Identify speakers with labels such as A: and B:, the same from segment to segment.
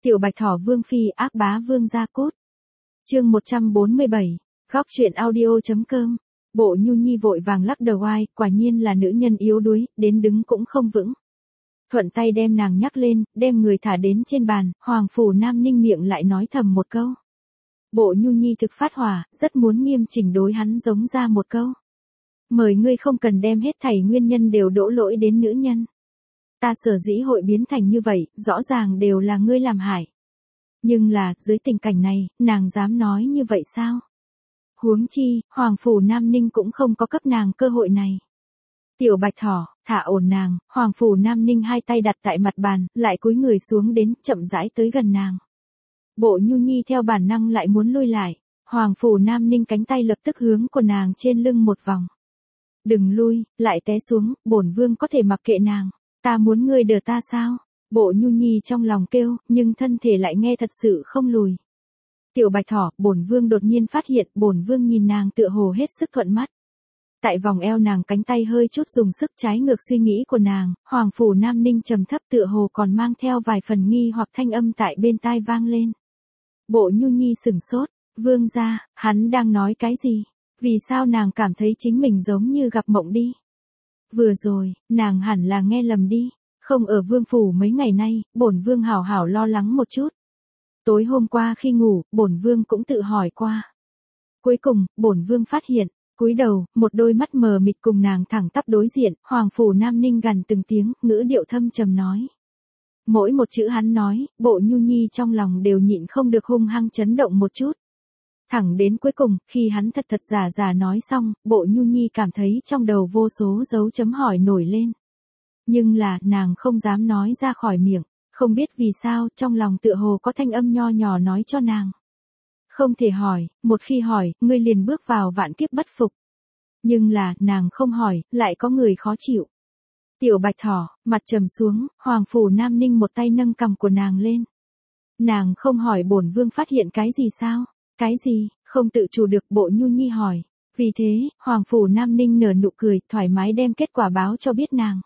A: Tiểu Bạch Thỏ Vương Phi ác bá vương gia cốt. Chương 147, góc truyện audio.com. Bộ Nhu Nhi vội vàng lắc đầu oai, quả nhiên là nữ nhân yếu đuối, đến đứng cũng không vững. Thuận tay đem nàng nhắc lên, đem người thả đến trên bàn, Hoàng Phủ Nam Ninh miệng lại nói thầm một câu. Bộ Nhu Nhi thực phát hỏa, rất muốn nghiêm chỉnh đối hắn giống ra một câu. Mời ngươi không cần đem hết thảy nguyên nhân đều đổ lỗi đến nữ nhân. Ta sở dĩ hội biến thành như vậy, rõ ràng đều là ngươi làm hại. Nhưng là, dưới tình cảnh này, nàng dám nói như vậy sao? Huống chi, Hoàng Phủ Nam Ninh cũng không có cấp nàng cơ hội này. Tiểu Bạch Thỏ, thả ổn nàng, Hoàng Phủ Nam Ninh hai tay đặt tại mặt bàn, lại cúi người xuống đến, chậm rãi tới gần nàng. Bộ Nhu Nhi theo bản năng lại muốn lui lại, Hoàng Phủ Nam Ninh cánh tay lập tức hướng của nàng trên lưng một vòng. Đừng lui, lại té xuống, bổn vương có thể mặc kệ nàng, ta muốn ngươi đỡ ta sao? Bộ Nhu Nhi trong lòng kêu, nhưng thân thể lại nghe thật sự không lùi. Tiểu Bạch Thỏ, bổn vương đột nhiên phát hiện, bổn vương nhìn nàng tựa hồ hết sức thuận mắt. Tại vòng eo nàng cánh tay hơi chút dùng sức trái ngược suy nghĩ của nàng, Hoàng Phủ Nam Ninh trầm thấp tựa hồ còn mang theo vài phần nghi hoặc thanh âm tại bên tai vang lên. Bộ Nhu Nhi sửng sốt, vương gia, hắn đang nói cái gì? Vì sao nàng cảm thấy chính mình giống như gặp mộng đi? Vừa rồi, nàng hẳn là nghe lầm đi, không ở vương phủ mấy ngày nay, bổn vương hảo hảo lo lắng một chút. Tối hôm qua khi ngủ, bổn vương cũng tự hỏi qua. Cuối cùng, bổn vương phát hiện, cúi đầu, một đôi mắt mờ mịt cùng nàng thẳng tắp đối diện, Hoàng Phủ Nam Ninh gằn từng tiếng, ngữ điệu thâm trầm nói. Mỗi một chữ hắn nói, Bộ Nhu Nhi trong lòng đều nhịn không được hung hăng chấn động một chút. Thẳng đến cuối cùng, khi hắn thật thật giả giả nói xong, Bộ Nhu Nhi cảm thấy trong đầu vô số dấu chấm hỏi nổi lên. Nhưng là, nàng không dám nói ra khỏi miệng, không biết vì sao, trong lòng tựa hồ có thanh âm nho nhỏ nói cho nàng. Không thể hỏi, một khi hỏi, ngươi liền bước vào vạn kiếp bất phục. Nhưng là, nàng không hỏi, lại có người khó chịu. Tiểu Bạch Thỏ, mặt trầm xuống, Hoàng Phủ Nam Ninh một tay nâng cằm của nàng lên. Nàng không hỏi bổn vương phát hiện cái gì sao? Cái gì? Không tự chủ được, Bộ Nhu Nhi hỏi. Vì thế, Hoàng Phủ Nam Ninh nở nụ cười, thoải mái đem kết quả báo cho biết nàng.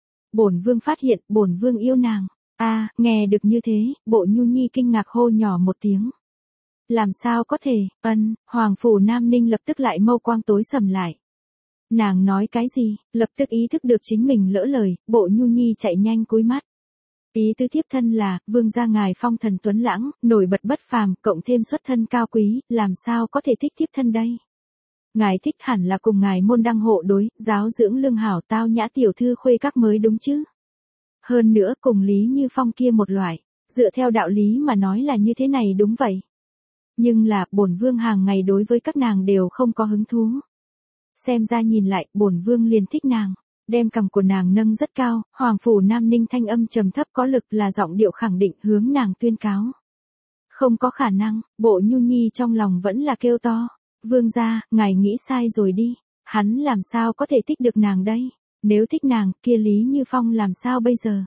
A: Bổn vương phát hiện, bổn vương yêu nàng. Nghe được như thế, Bộ Nhu Nhi kinh ngạc hô nhỏ một tiếng. Làm sao có thể? Hoàng Phủ Nam Ninh lập tức lại mâu quang tối sầm lại. Nàng nói cái gì? Lập tức ý thức được chính mình lỡ lời, Bộ Nhu Nhi chạy nhanh cúi mắt. Ý tứ thiếp thân là, vương gia ngài phong thần tuấn lãng, nổi bật bất phàm, cộng thêm xuất thân cao quý, làm sao có thể thích thiếp thân đây? Ngài thích hẳn là cùng ngài môn đăng hộ đối, giáo dưỡng lương hảo tao nhã tiểu thư khuê các mới đúng chứ? Hơn nữa cùng Lý Như Phong kia một loại, dựa theo đạo lý mà nói là như thế này đúng vậy. Nhưng là, bổn vương hàng ngày đối với các nàng đều không có hứng thú. Xem ra nhìn lại, bổn vương liền thích nàng. Đem cằm của nàng nâng rất cao, Hoàng Phủ Nam Ninh thanh âm trầm thấp có lực là giọng điệu khẳng định hướng nàng tuyên cáo. Không có khả năng, Bộ Nhu Nhi trong lòng vẫn là kêu to. Vương gia, ngài nghĩ sai rồi đi, hắn làm sao có thể thích được nàng đây? Nếu thích nàng, kia Lý Như Phong làm sao bây giờ?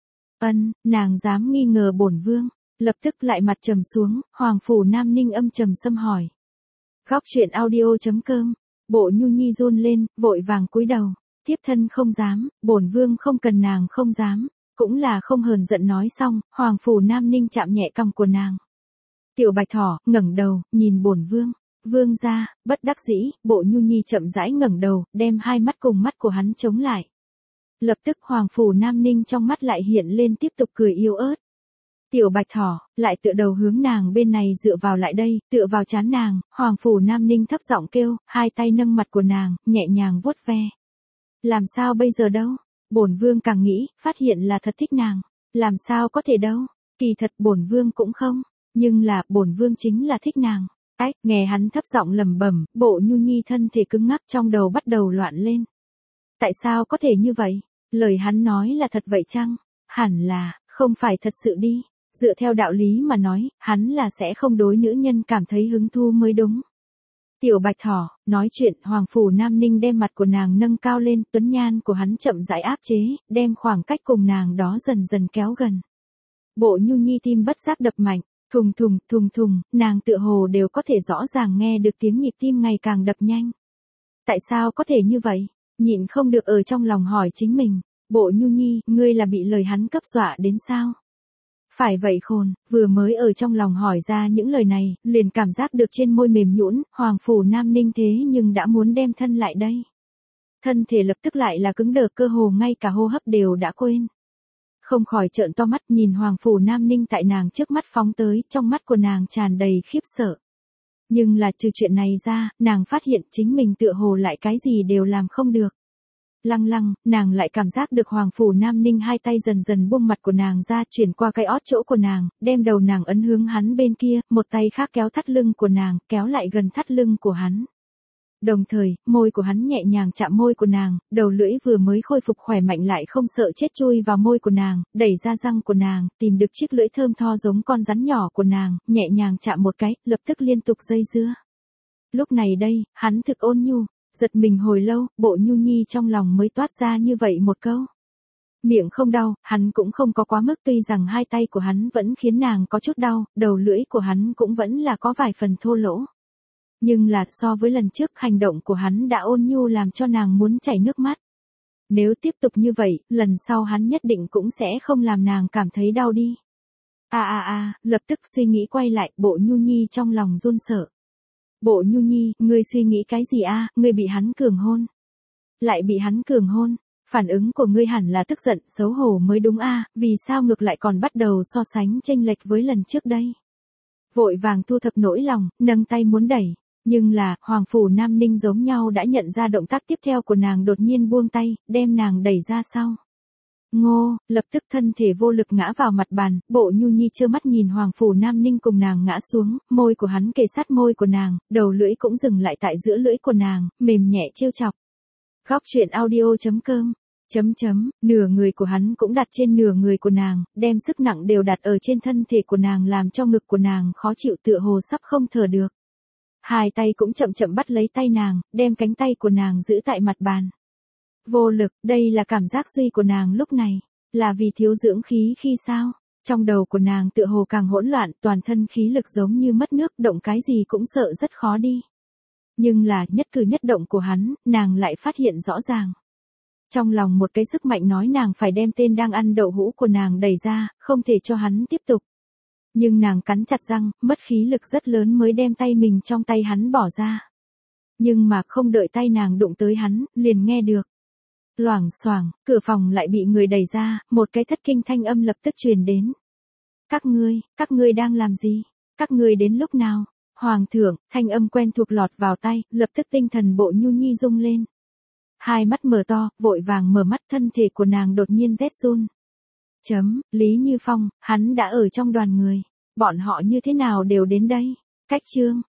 A: Nàng dám nghi ngờ bổn vương, lập tức lại mặt trầm xuống, Hoàng Phủ Nam Ninh âm trầm xâm hỏi. Góc truyện audio.com, Bộ Nhu Nhi run lên, vội vàng cúi đầu. Thiếp thân không dám, bổn vương không cần nàng không dám, cũng là không hờn giận nói xong, Hoàng Phủ Nam Ninh chạm nhẹ cằm của nàng. Tiểu Bạch Thỏ, ngẩng đầu, nhìn bổn vương. Vương gia, bất đắc dĩ, Bộ Nhu Nhi chậm rãi ngẩng đầu, đem hai mắt cùng mắt của hắn chống lại. Lập tức Hoàng Phủ Nam Ninh trong mắt lại hiện lên tiếp tục cười yếu ớt. Tiểu Bạch Thỏ, lại tựa đầu hướng nàng bên này dựa vào lại đây, tựa vào trán nàng, Hoàng Phủ Nam Ninh thấp giọng kêu, hai tay nâng mặt của nàng, nhẹ nhàng vuốt ve. Làm sao bây giờ đâu? Bổn vương càng nghĩ, phát hiện là thật thích nàng. Làm sao có thể đâu? Kỳ thật bổn vương cũng không, nhưng là bổn vương chính là thích nàng. Nghe hắn thấp giọng lẩm bẩm, Bộ Nhu Nhi thân thể cứng ngắc trong đầu bắt đầu loạn lên. Tại sao có thể như vậy? Lời hắn nói là thật vậy chăng? Hẳn là, không phải thật sự đi. Dựa theo đạo lý mà nói, hắn là sẽ không đối nữ nhân cảm thấy hứng thú mới đúng. Tiểu Bạch Thỏ, nói chuyện, Hoàng Phủ Nam Ninh đem mặt của nàng nâng cao lên, tuấn nhan của hắn chậm rãi áp chế, đem khoảng cách cùng nàng đó dần dần kéo gần. Bộ Nhu Nhi tim bất giác đập mạnh, thùng thùng, thùng thùng, nàng tựa hồ đều có thể rõ ràng nghe được tiếng nhịp tim ngày càng đập nhanh. Tại sao có thể như vậy? Nhịn không được ở trong lòng hỏi chính mình, Bộ Nhu Nhi, ngươi là bị lời hắn cấp dọa đến sao? Phải vậy khôn, vừa mới ở trong lòng hỏi ra những lời này, liền cảm giác được trên môi mềm nhũn, Hoàng Phủ Nam Ninh thế nhưng đã muốn đem thân lại đây. Thân thể lập tức lại là cứng đờ, cơ hồ ngay cả hô hấp đều đã quên. Không khỏi trợn to mắt nhìn Hoàng Phủ Nam Ninh tại nàng trước mắt phóng tới, trong mắt của nàng tràn đầy khiếp sợ. Nhưng là trừ chuyện này ra, nàng phát hiện chính mình tựa hồ lại cái gì đều làm không được. Lăng lăng, nàng lại cảm giác được Hoàng Phủ Nam Ninh hai tay dần dần buông mặt của nàng ra, chuyển qua cái ót chỗ của nàng, đem đầu nàng ấn hướng hắn bên kia, một tay khác kéo thắt lưng của nàng, kéo lại gần thắt lưng của hắn. Đồng thời, môi của hắn nhẹ nhàng chạm môi của nàng, đầu lưỡi vừa mới khôi phục khỏe mạnh lại không sợ chết chui vào môi của nàng, đẩy ra răng của nàng, tìm được chiếc lưỡi thơm tho giống con rắn nhỏ của nàng, nhẹ nhàng chạm một cái, lập tức liên tục dây dưa. Lúc này đây, hắn thực ôn nhu, giật mình hồi lâu, Bộ Nhu Nhi trong lòng mới toát ra như vậy một câu. Miệng không đau, hắn cũng không có quá mức, tuy rằng hai tay của hắn vẫn khiến nàng có chút đau, đầu lưỡi của hắn cũng vẫn là có vài phần thô lỗ. Nhưng là so với lần trước, hành động của hắn đã ôn nhu làm cho nàng muốn chảy nước mắt. Nếu tiếp tục như vậy, lần sau hắn nhất định cũng sẽ không làm nàng cảm thấy đau đi. Lập tức suy nghĩ quay lại, Bộ Nhu Nhi trong lòng run sợ. Bộ Nhu Nhi, ngươi suy nghĩ cái gì ngươi bị hắn cường hôn. Lại bị hắn cường hôn, phản ứng của ngươi hẳn là tức giận, xấu hổ mới đúng vì sao ngược lại còn bắt đầu so sánh chênh lệch với lần trước đây. Vội vàng thu thập nỗi lòng, nâng tay muốn đẩy. Nhưng là, Hoàng Phủ Nam Ninh giống nhau đã nhận ra động tác tiếp theo của nàng, đột nhiên buông tay, đem nàng đẩy ra sau. Ngô, lập tức thân thể vô lực ngã vào mặt bàn, Bộ Nhu Nhi trơ mắt nhìn Hoàng Phủ Nam Ninh cùng nàng ngã xuống, môi của hắn kề sát môi của nàng, đầu lưỡi cũng dừng lại tại giữa lưỡi của nàng, mềm nhẹ trêu chọc. Góc truyện audio.com nửa người của hắn cũng đặt trên nửa người của nàng, đem sức nặng đều đặt ở trên thân thể của nàng, làm cho ngực của nàng khó chịu tựa hồ sắp không thở được. Hai tay cũng chậm chậm bắt lấy tay nàng, đem cánh tay của nàng giữ tại mặt bàn. Vô lực, đây là cảm giác duy của nàng lúc này, là vì thiếu dưỡng khí khi sao? Trong đầu của nàng tựa hồ càng hỗn loạn, toàn thân khí lực giống như mất nước, động cái gì cũng sợ rất khó đi. Nhưng là, nhất cử nhất động của hắn, nàng lại phát hiện rõ ràng. Trong lòng một cái sức mạnh nói nàng phải đem tên đang ăn đậu hũ của nàng đẩy ra, không thể cho hắn tiếp tục. Nhưng nàng cắn chặt răng, mất khí lực rất lớn mới đem tay mình trong tay hắn bỏ ra. Nhưng mà không đợi tay nàng đụng tới hắn, liền nghe được. Loảng xoảng, cửa phòng lại bị người đẩy ra, một cái thất kinh thanh âm lập tức truyền đến. Các ngươi đang làm gì? Các ngươi đến lúc nào? Hoàng thượng, thanh âm quen thuộc lọt vào tai, lập tức tinh thần Bộ Nhu Nhi rung lên. Hai mắt mở to, vội vàng mở mắt, thân thể của nàng đột nhiên rét run. Lý Như Phong, hắn đã ở trong đoàn người. Bọn họ như thế nào đều đến đây? Cách chương.